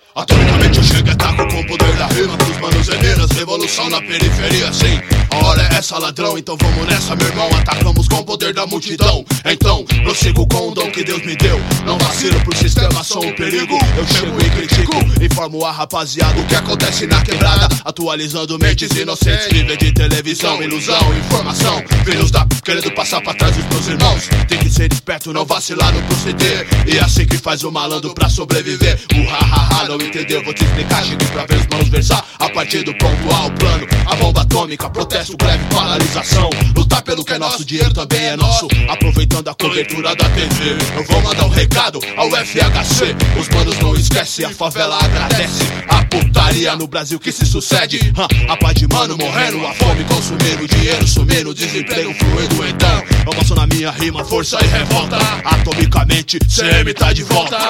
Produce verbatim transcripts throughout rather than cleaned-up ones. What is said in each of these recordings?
Atomicamente eu chego e ataco com o poder da rima. Pros manos e minas, revolução na periferia, sim. A hora é essa, ladrão, então vamos nessa, meu irmão. Atacamos com o poder da multidão. Então, prossigo com o dom que Deus me deu. Não vacilo pro sistema, sou um perigo. Eu chego e critico, informo a rapaziada o que acontece na quebrada. Atualizando mentes inocentes, viver de televisão, ilusão, informação. Filhos da p... querendo passar pra trás dos meus irmãos. Tem que ser esperto, não vacilar no proceder. E é assim que faz o malandro pra sobreviver. O ha-ha-ha, não entendeu, vou te explicar. Cheguei pra ver os manos versar a partir do ponto A, o plano. A bomba atômica, protesto, greve, paralisação. Lutar pelo que é nosso, dinheiro também é nosso. Aproveitando a cobertura da T V, eu vou mandar um recado ao F H C. Os manos não esquecem, a favela agradece. A putaria no Brasil que se sucede, hum, a paz de mano morrendo, a fome consumindo, o dinheiro sumindo, desemprego fluindo. Então eu passo na minha rima, força e revolta. Atomicamente, C M tá de volta.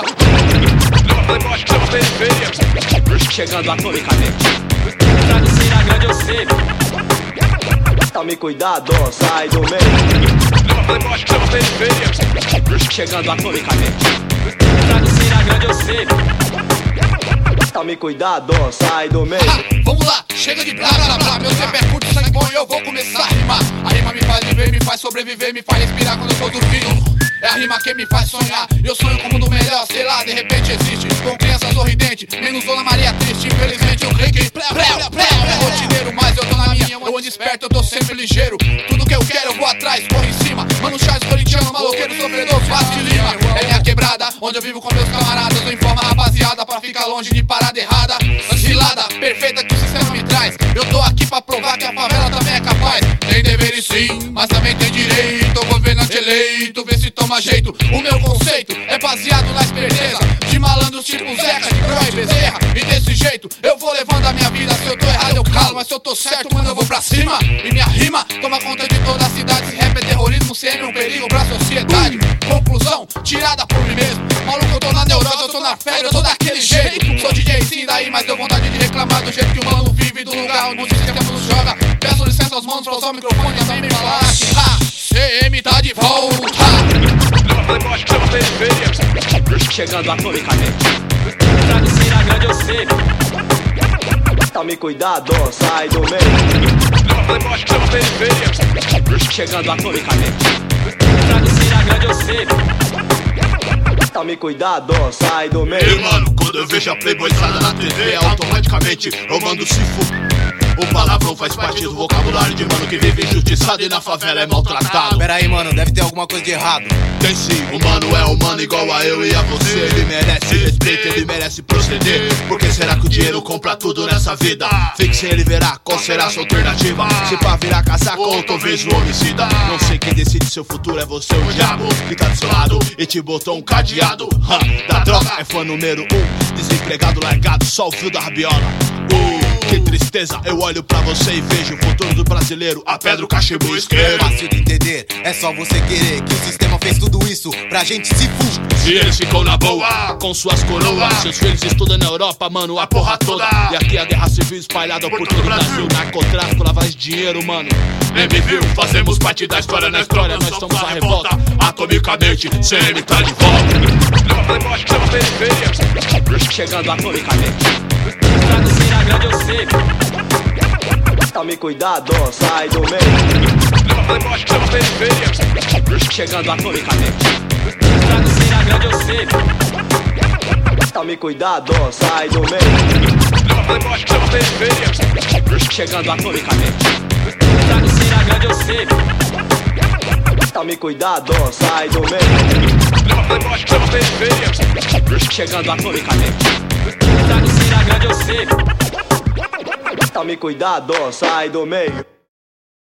Chegando atomicamente, pra descer a grande eu sei. Tome cuidado, sai do meio. Chegando atomicamente, pra descer a grande eu sei. Tome cuidado, sai do meio. Ah, vamos lá, chega de blá blá blá. Meu tempo é curto, sangue bom e eu vou começar a rimar. A rima me faz viver, me faz sobreviver, me faz respirar quando eu tô dormindo. É a rima que me faz sonhar. Eu sonho com um mundo melhor, sei lá, de repente existe. Com criança sorridente, menos Dona Maria triste. Infelizmente eu creio que plé, plé, plé, é rotineiro, mas eu tô na minha. Eu ando esperto, eu tô sempre ligeiro. Tudo que eu quero eu vou atrás, corro em cima. Mano Charles, corintiano, maloqueiro, sofredor, Vasco de Lima. É minha quebrada, onde eu vivo com meus camaradas. Eu informo a rapaziada pra ficar longe de parada errada. Cilada perfeita que o sistema me traz. Eu tô aqui pra provar que a favela também é capaz. Tem deveres sim, mas também tem direito. O governante eleito, vê se toma jeito. O meu conceito é baseado na esperteza de malandros tipo Zeca, de Croy e Bezerra. E desse jeito eu vou levando a minha vida. Se eu tô errado eu calo, mas se eu tô certo, mano, eu vou pra cima. E minha rima toma conta de toda a cidade. Se rap é terrorismo, C M é um perigo pra sociedade. Conclusão, tirada por mim mesmo. Maluco, eu tô na neurose, eu tô na febre, eu tô daquele jeito. Sou D J sim daí, mas deu vontade de reclamar do jeito que o mano vive, do lugar onde o sistema nos joga. Peço licença aos manos pra usar o microfone e também me falar que ha, C M tá de volta. Chegando atomicamente, pra descer a grande eu sei. Tome cuidado, sai do meio. Chegando atomicamente, pra descer a grande eu sei. Tome cuidado, sai do meio. E mano, quando eu vejo a playboyzada na T V, automaticamente eu mando se fuder. O palavrão faz parte do vocabulário de mano que vive injustiçado e na favela é maltratado. Pera aí, mano, deve ter alguma coisa de errado. Tem sim, o mano é humano igual a eu e a você. Ele merece respeito, ele merece proceder. Porque será que o dinheiro compra tudo nessa vida? Fixe, ele verá qual será a sua alternativa. Se pra virar casaco ou talvez o homicida. Não sei quem decide seu futuro, é você o diabo que tá do seu lado e te botou um cadeado. Ha, da droga é fã número um, desempregado largado, só o fio da rabiola. uh. Que tristeza, eu olho pra você e vejo o futuro do brasileiro, a pedra, o cachimbo, isqueiro. Fácil de entender, é só você querer que o sistema fez tudo isso pra gente se fuder. E eles ficam na boa, com suas coroas. Seus filhos estudam na Europa, mano, a porra toda. E aqui a guerra civil espalhada por todo o Brasil. Narcotráfico, lavagem de dinheiro, mano. Nem me viu, fazemos parte da história. Na história nós estamos à revolta. Atomicamente, C M tá de volta. Chegando atomicamente, pra descer a grande eu sei. Tome cuidado, sai do meio. Chegando atomicamente, pra descer a grande eu sei. Tome cuidado, sai do meio. Chegando atomicamente, pra descer a grande eu sei. Tome cuidado, sai do meio. Chegando atomicamente, pra descer a grande eu sei. Tome cuidado, sai do meio.